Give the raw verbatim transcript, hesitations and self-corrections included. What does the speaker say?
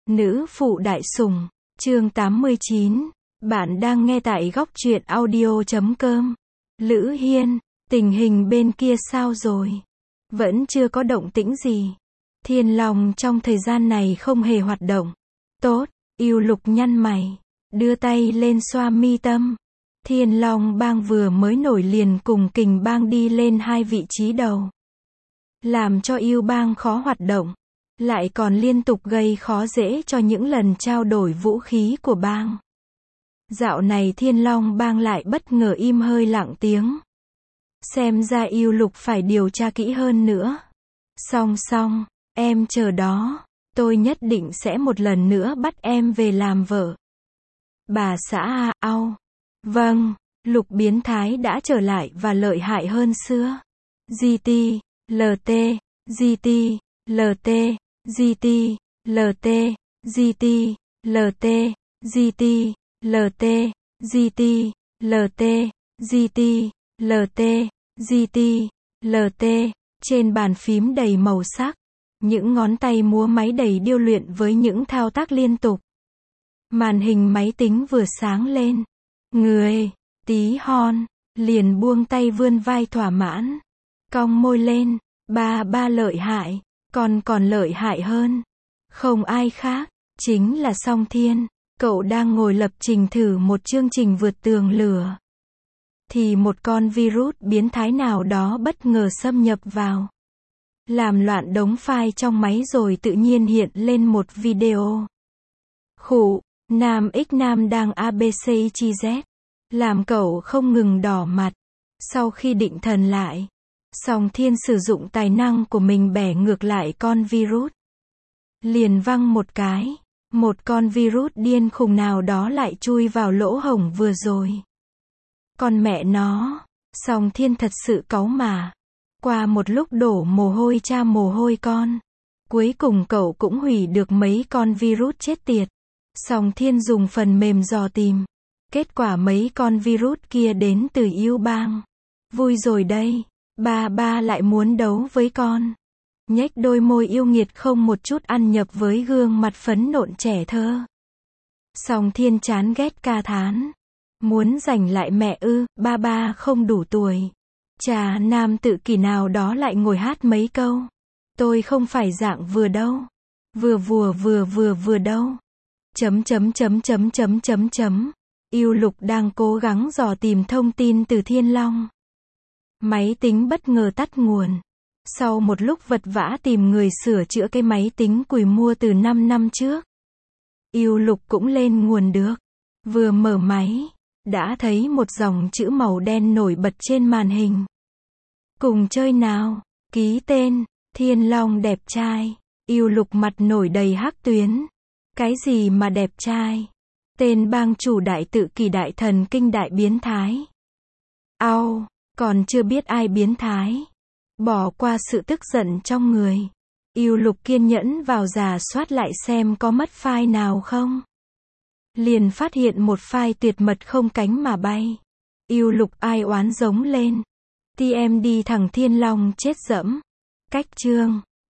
Nữ phụ đại sủng, chương tám mươi chín. Bạn đang nghe tại góc truyện audio chấm com. Lữ Hiên, tình hình bên kia sao rồi? Vẫn chưa có động tĩnh gì. Thiên Long trong thời gian này không hề hoạt động. Tốt, Yêu Lục nhăn mày, đưa tay lên xoa mi tâm. Thiên Long bang vừa mới nổi liền cùng Kình bang đi lên hai vị trí đầu. Làm cho Yêu bang khó hoạt động. Lại còn liên tục gây khó dễ cho những lần trao đổi vũ khí của bang. Dạo này Thiên Long bang lại bất ngờ im hơi lặng tiếng. Xem ra Yêu Lục phải điều tra kỹ hơn nữa. Song song, em chờ đó, tôi nhất định sẽ một lần nữa bắt em về làm vợ. Bà xã à, ao. Vâng, Lục biến thái đã trở lại và lợi hại hơn xưa. giê tê, lờ tê, giê tê, lờ tê, giê tê, lờ tê, giê tê, lờ tê, giê tê, lờ tê, giê tê, lờ tê, giê tê, lờ tê, giê tê, lờ tê, trên bàn phím đầy màu sắc, những ngón tay múa máy đầy điêu luyện với những thao tác liên tục. Màn hình máy tính vừa sáng lên, người, tí hon, liền buông tay vươn vai thỏa mãn, cong môi lên, ba ba lợi hại, còn còn lợi hại hơn. Không ai khác, chính là Song Thiên, cậu đang ngồi lập trình thử một chương trình vượt tường lửa. Thì một con virus biến thái nào đó bất ngờ xâm nhập vào. Làm loạn đống file trong máy rồi tự nhiên hiện lên một video. Khụ, Nam X Nam đang a bê xê i chi dét. Làm cậu không ngừng đỏ mặt. Sau khi định thần lại, Song Thiên sử dụng tài năng của mình bẻ ngược lại con virus. Liền văng một cái, một con virus điên khùng nào đó lại chui vào lỗ hổng vừa rồi. Con mẹ nó, Song Thiên thật sự cáu mà. Qua một lúc đổ mồ hôi cha mồ hôi con. Cuối cùng cậu cũng hủy được mấy con virus chết tiệt. Song Thiên dùng phần mềm dò tìm. Kết quả mấy con virus kia đến từ Yêu bang. Vui rồi đây. Ba ba lại muốn đấu với con. Nhếch đôi môi yêu nghiệt không một chút ăn nhập với gương mặt phấn nộn trẻ thơ. Song Thiên chán ghét ca thán. Muốn giành lại mẹ ư, ba ba không đủ tuổi. Chà, nam tự kỷ nào đó lại ngồi hát mấy câu. Tôi không phải dạng vừa đâu. Vừa vừa vừa vừa vừa đâu. Chấm chấm chấm chấm chấm chấm chấm. Yêu Lục đang cố gắng dò tìm thông tin từ Thiên Long. Máy tính bất ngờ tắt nguồn. Sau một lúc vật vã tìm người sửa chữa cái máy tính cùi mua từ năm năm trước. Yêu Lục cũng lên nguồn được. Vừa mở máy, đã thấy một dòng chữ màu đen nổi bật trên màn hình. Cùng chơi nào, ký tên, Thiên Long đẹp trai. Yêu Lục mặt nổi đầy hắc tuyến. Cái gì mà đẹp trai? Tên bang chủ đại tự kỷ đại thần kinh đại biến thái. Ao, còn chưa biết ai biến thái. Bỏ qua sự tức giận trong người. Yêu Lục kiên nhẫn vào rà soát lại xem có mất file nào không. Liền phát hiện một file tuyệt mật không cánh mà bay. Yêu Lục ai oán giống lên. tê em đê thằng Thiên Long chết dẫm. Cách chương.